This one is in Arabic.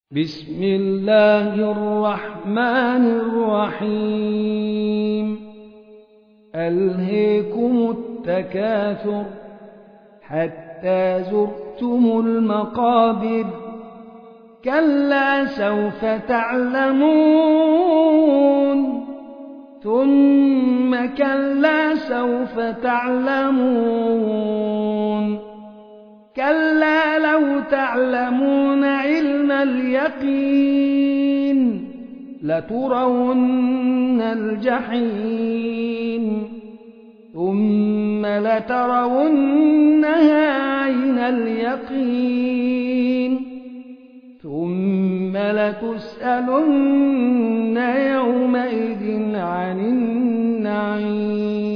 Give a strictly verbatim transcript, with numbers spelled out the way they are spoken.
بسم الله الرحمن الرحيم ألهيكم التكاثر حتى زرتم المقابر كلا سوف تعلمون ثم كلا سوف تعلمون كلا لو تعلمون علم اليقين لترون الجحيم ثم لترونها عين اليقين ثم لتسألن يومئذ عن النعيم